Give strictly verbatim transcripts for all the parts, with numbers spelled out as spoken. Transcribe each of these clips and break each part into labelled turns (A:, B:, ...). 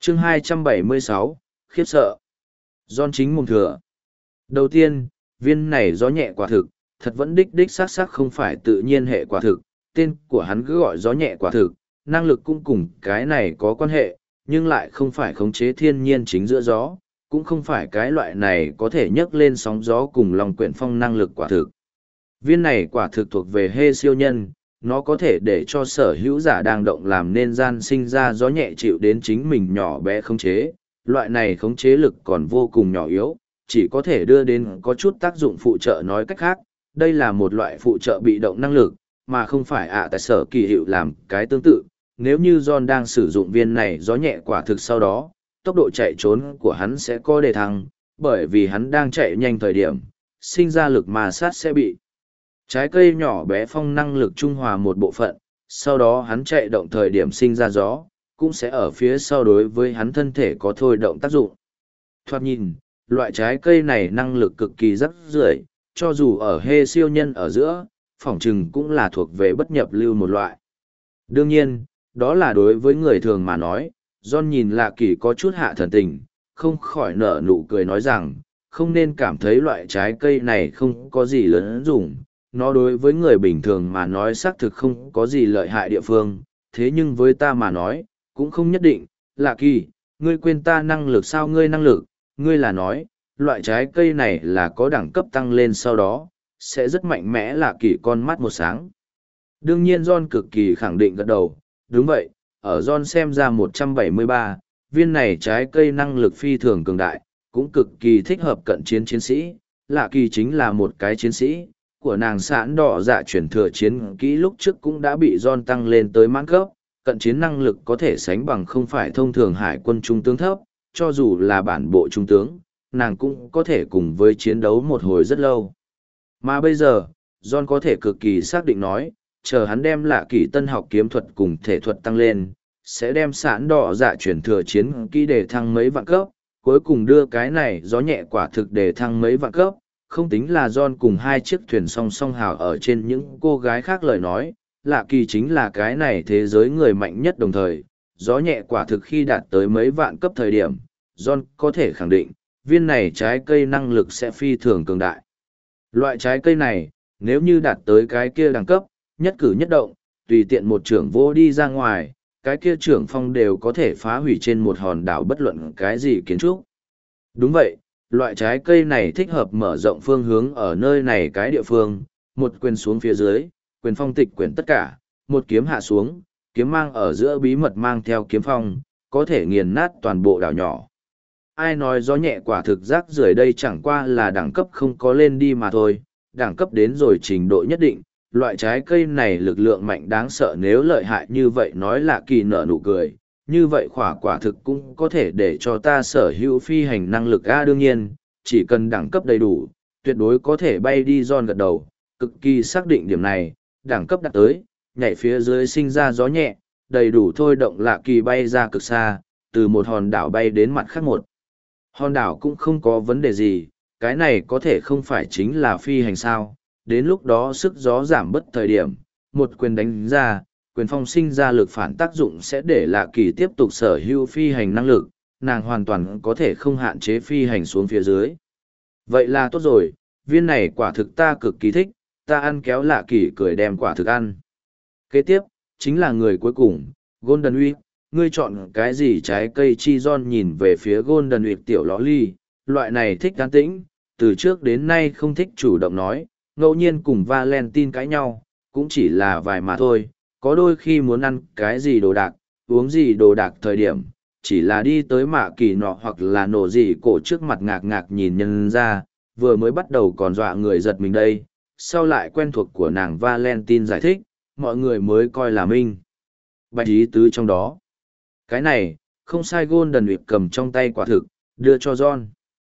A: chương hai trăm bảy mươi sáu, khiếp sợ. John chính mồm thừa. Đầu tiên, viên này gió nhẹ quả thực, thật vẫn đích đích xác xác không phải tự nhiên hệ quả thực, tên của hắn cứ gọi gió nhẹ quả thực, năng lực cũng cùng cái này có quan hệ, nhưng lại không phải khống chế thiên nhiên chính giữa gió, cũng không phải cái loại này có thể nhấc lên sóng gió cùng lòng quyển phong năng lực quả thực. Viên này quả thực thuộc về hê siêu nhân, nó có thể để cho sở hữu giả đang động làm nên gian sinh ra gió nhẹ chịu đến chính mình nhỏ bé khống chế, loại này khống chế lực còn vô cùng nhỏ yếu, chỉ có thể đưa đến có chút tác dụng phụ trợ. Nói cách khác, đây là một loại phụ trợ bị động năng lực, mà không phải ạ tại sở kỳ hiệu làm cái tương tự. Nếu như John đang sử dụng viên này gió nhẹ quả thực sau đó, tốc độ chạy trốn của hắn sẽ có đề thăng, bởi vì hắn đang chạy nhanh thời điểm, sinh ra lực ma sát sẽ bị trái cây nhỏ bé phong năng lực trung hòa một bộ phận, sau đó hắn chạy động thời điểm sinh ra gió, cũng sẽ ở phía sau đối với hắn thân thể có thôi động tác dụng. Thoạt nhìn, loại trái cây này năng lực cực kỳ rắc rưởi, cho dù ở hê siêu nhân ở giữa, phỏng chừng cũng là thuộc về bất nhập lưu một loại. Đương nhiên, đó là đối với người thường mà nói. John nhìn Lạ Kỳ có chút hạ thần tình, không khỏi nở nụ cười nói rằng, không nên cảm thấy loại trái cây này không có gì lớn dùng, nó đối với người bình thường mà nói xác thực không có gì lợi hại địa phương, thế nhưng với ta mà nói, cũng không nhất định. Lạ Kỳ, ngươi quên ta năng lực sao? Ngươi năng lực, ngươi là nói, loại trái cây này là có đẳng cấp tăng lên sau đó, sẽ rất mạnh mẽ. Lạ Kỳ con mắt một sáng. Đương nhiên John cực kỳ khẳng định gật đầu, đúng vậy, ở John xem ra một trăm bảy mươi ba, viên này trái cây năng lực phi thường cường đại, cũng cực kỳ thích hợp cận chiến chiến sĩ. Lạ Kỳ chính là một cái chiến sĩ, của nàng sẵn đỏ dạ chuyển thừa chiến kỹ lúc trước cũng đã bị John tăng lên tới mãn cấp, cận chiến năng lực có thể sánh bằng không phải thông thường hải quân trung tướng thấp, cho dù là bản bộ trung tướng, nàng cũng có thể cùng với chiến đấu một hồi rất lâu. Mà bây giờ, John có thể cực kỳ xác định nói, chờ hắn đem Lạ Kỳ tân học kiếm thuật cùng thể thuật tăng lên, sẽ đem sẵn đỏ dạ chuyển thừa chiến kỹ để thăng mấy vạn cấp, cuối cùng đưa cái này gió nhẹ quả thực để thăng mấy vạn cấp. Không tính là John cùng hai chiếc thuyền song song hào ở trên những cô gái khác lời nói, Lạ Kỳ chính là cái này thế giới người mạnh nhất đồng thời. Gió nhẹ quả thực khi đạt tới mấy vạn cấp thời điểm, John có thể khẳng định, viên này trái cây năng lực sẽ phi thường cường đại. Loại trái cây này, nếu như đạt tới cái kia đẳng cấp, nhất cử nhất động, tùy tiện một trưởng vô đi ra ngoài, cái kia trưởng phong đều có thể phá hủy trên một hòn đảo bất luận cái gì kiến trúc. Đúng vậy, loại trái cây này thích hợp mở rộng phương hướng ở nơi này cái địa phương, một quyền xuống phía dưới, quyền phong tịch quyển tất cả, một kiếm hạ xuống, kiếm mang ở giữa bí mật mang theo kiếm phong, có thể nghiền nát toàn bộ đảo nhỏ. Ai nói gió nhẹ quả thực rác rưởi, đây chẳng qua là đẳng cấp không có lên đi mà thôi, đẳng cấp đến rồi trình độ nhất định, loại trái cây này lực lượng mạnh đáng sợ. Nếu lợi hại như vậy nói Lạ Kỳ nở nụ cười, như vậy khỏa quả thực cũng có thể để cho ta sở hữu phi hành năng lực. A đương nhiên, chỉ cần đẳng cấp đầy đủ, tuyệt đối có thể bay đi. John gật đầu, cực kỳ xác định điểm này, đẳng cấp đạt tới, nhảy phía dưới sinh ra gió nhẹ, đầy đủ thôi động Lạ Kỳ bay ra cực xa, từ một hòn đảo bay đến mặt khác một hòn đảo cũng không có vấn đề gì, cái này có thể không phải chính là phi hành sao? Đến lúc đó sức gió giảm bất thời điểm, một quyền đánh ra, quyền phong sinh ra lực phản tác dụng sẽ để Lạ Kỳ tiếp tục sở hữu phi hành năng lực, nàng hoàn toàn có thể không hạn chế phi hành xuống phía dưới. Vậy là tốt rồi, viên này quả thực ta cực kỳ thích, ta ăn kéo. Lạ Kỳ cười đem quả thực ăn. Kế tiếp, chính là người cuối cùng, Golden Week, ngươi chọn cái gì trái cây? Chi John nhìn về phía Golden Week tiểu lõ ly, loại này thích an tĩnh, từ trước đến nay không thích chủ động nói, ngẫu nhiên cùng Valentine cãi nhau, cũng chỉ là vài mà thôi, có đôi khi muốn ăn cái gì đồ đạc, uống gì đồ đạc thời điểm, chỉ là đi tới Mạ Kỳ nọ hoặc là nổ gì cổ trước mặt ngạc ngạc nhìn nhân ra, vừa mới bắt đầu còn dọa người giật mình đây, sau lại quen thuộc của nàng Valentine giải thích, mọi người mới coi là minh bạch ý tứ trong đó. Cái này, không sai. Golden Week cầm trong tay quả thực, đưa cho John.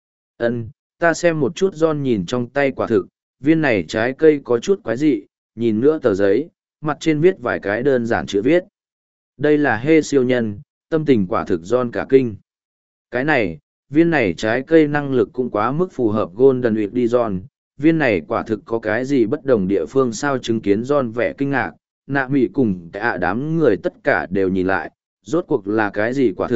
A: Ân, ta xem một chút. John nhìn trong tay quả thực, viên này trái cây có chút quái dị, nhìn nữa tờ giấy, mặt trên viết vài cái đơn giản chữ viết. Đây là hê siêu nhân, tâm tình quả thực. John cả kinh. Cái này, viên này trái cây năng lực cũng quá mức phù hợp Golden Week đi. John, viên này quả thực có cái gì bất đồng địa phương sao? Chứng kiến John vẻ kinh ngạc, Nạ Mị cùng cả đám người tất cả đều nhìn lại, rốt cuộc là cái gì quả thực?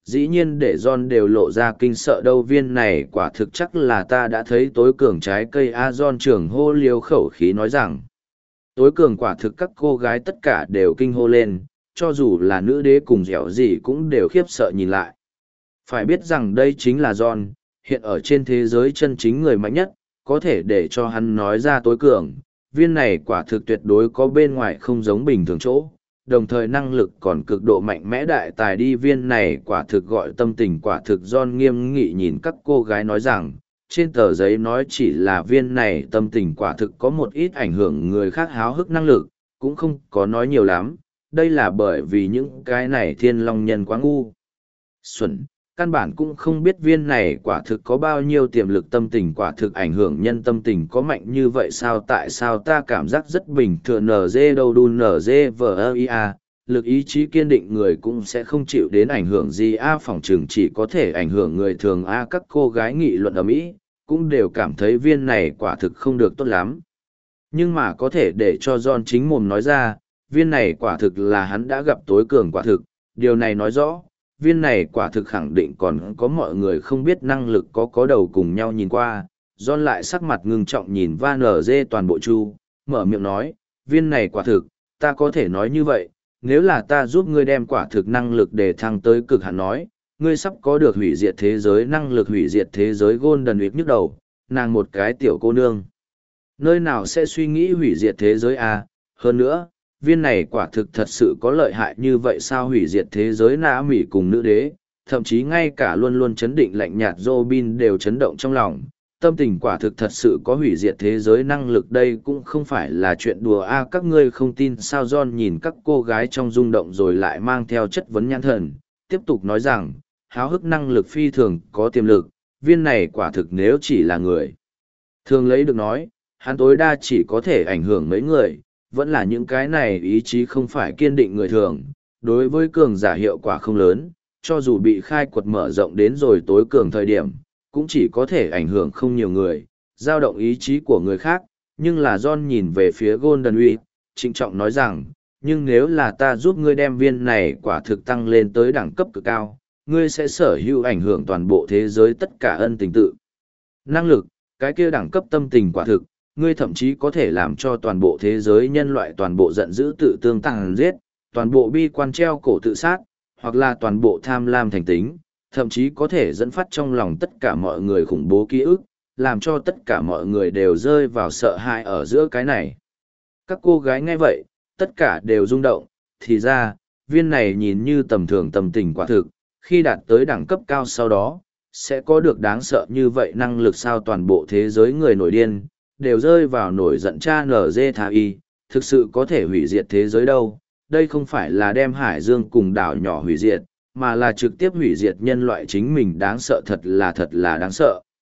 A: dĩ nhiên để John đều lộ ra kinh sợ đâu, viên này quả thực chắc là ta đã thấy tối cường trái cây a. John trưởng hô liều khẩu khí nói rằng, tối cường quả thực các cô gái tất cả đều kinh hô lên, cho dù là nữ đế cùng dẻo gì cũng đều khiếp sợ nhìn lại. Phải biết rằng đây chính là John, hiện ở trên thế giới chân chính người mạnh nhất, có thể để cho hắn nói ra tối cường, viên này quả thực tuyệt đối có bên ngoài không giống bình thường chỗ, đồng thời năng lực còn cực độ mạnh mẽ đại tài đi. Viên này quả thực gọi tâm tình quả thực. John nghiêm nghị nhìn các cô gái nói rằng, trên tờ giấy nói chỉ là viên này tâm tình quả thực có một ít ảnh hưởng người khác háo hức năng lực, cũng không có nói nhiều lắm, đây là bởi vì những cái này thiên long nhân quá ngu xuẩn, căn bản cũng không biết viên này quả thực có bao nhiêu tiềm lực. Tâm tình quả thực ảnh hưởng nhân tâm tình có mạnh như vậy sao? Tại sao ta cảm giác rất bình thường? Nz đâu đun nz vờ ia, lực ý chí kiên định người cũng sẽ không chịu đến ảnh hưởng gì a. Phòng trường chỉ có thể ảnh hưởng người thường a. Các cô gái nghị luận ở Mỹ cũng đều cảm thấy viên này quả thực không được tốt lắm, nhưng mà có thể để cho John chính mồm nói ra, viên này quả thực là hắn đã gặp tối cường quả thực. Điều này nói rõ, viên này quả thực khẳng định còn có mọi người không biết năng lực có có đầu cùng nhau nhìn qua. John lại sắc mặt ngưng trọng nhìn Van Nz toàn bộ chu, mở miệng nói, viên này quả thực, ta có thể nói như vậy, nếu là ta giúp ngươi đem quả thực năng lực để thăng tới cực hạn nói, ngươi sắp có được hủy diệt thế giới năng lực. Hủy diệt thế giới Golden Week nhức đầu, nàng một cái tiểu cô nương, nơi nào sẽ suy nghĩ hủy diệt thế giới à? Hơn nữa, viên này quả thực thật sự có lợi hại như vậy sao? Hủy diệt thế giới nã mỉ cùng nữ đế, thậm chí ngay cả luôn luôn chấn định lạnh nhạt Robin đều chấn động trong lòng. Tâm tình quả thực thật sự có hủy diệt thế giới năng lực, đây cũng không phải là chuyện đùa a. À, các ngươi không tin sao? John nhìn các cô gái trong rung động rồi lại mang theo chất vấn nhãn thần, tiếp tục nói rằng, háo hức năng lực phi thường có tiềm lực, viên này quả thực nếu chỉ là người thường lấy được nói, hắn tối đa chỉ có thể ảnh hưởng mấy người, vẫn là những cái này ý chí không phải kiên định người thường, đối với cường giả hiệu quả không lớn, cho dù bị khai quật mở rộng đến rồi tối cường thời điểm, cũng chỉ có thể ảnh hưởng không nhiều người, dao động ý chí của người khác. Nhưng là John nhìn về phía Golden Week, trịnh trọng nói rằng, nhưng nếu là ta giúp ngươi đem viên này quả thực tăng lên tới đẳng cấp cực cao, ngươi sẽ sở hữu ảnh hưởng toàn bộ thế giới tất cả ân tình tự năng lực, cái kia đẳng cấp tâm tình quả thực, ngươi thậm chí có thể làm cho toàn bộ thế giới nhân loại toàn bộ giận dữ tự tương tàn giết, toàn bộ bi quan treo cổ tự sát, hoặc là toàn bộ tham lam thành tính, thậm chí có thể dẫn phát trong lòng tất cả mọi người khủng bố ký ức, làm cho tất cả mọi người đều rơi vào sợ hãi ở giữa cái này. Các cô gái nghe vậy, tất cả đều rung động, thì ra, viên này nhìn như tầm thường tâm tình quả thực, khi đạt tới đẳng cấp cao sau đó, sẽ có được đáng sợ như vậy năng lực sao? Toàn bộ thế giới người nổi điên, đều rơi vào nổi giận cha nở dê thà y, thực sự có thể hủy diệt thế giới đâu. Đây không phải là đem hải dương cùng đảo nhỏ hủy diệt, mà là trực tiếp hủy diệt nhân loại chính mình, đáng sợ thật là thật là đáng sợ.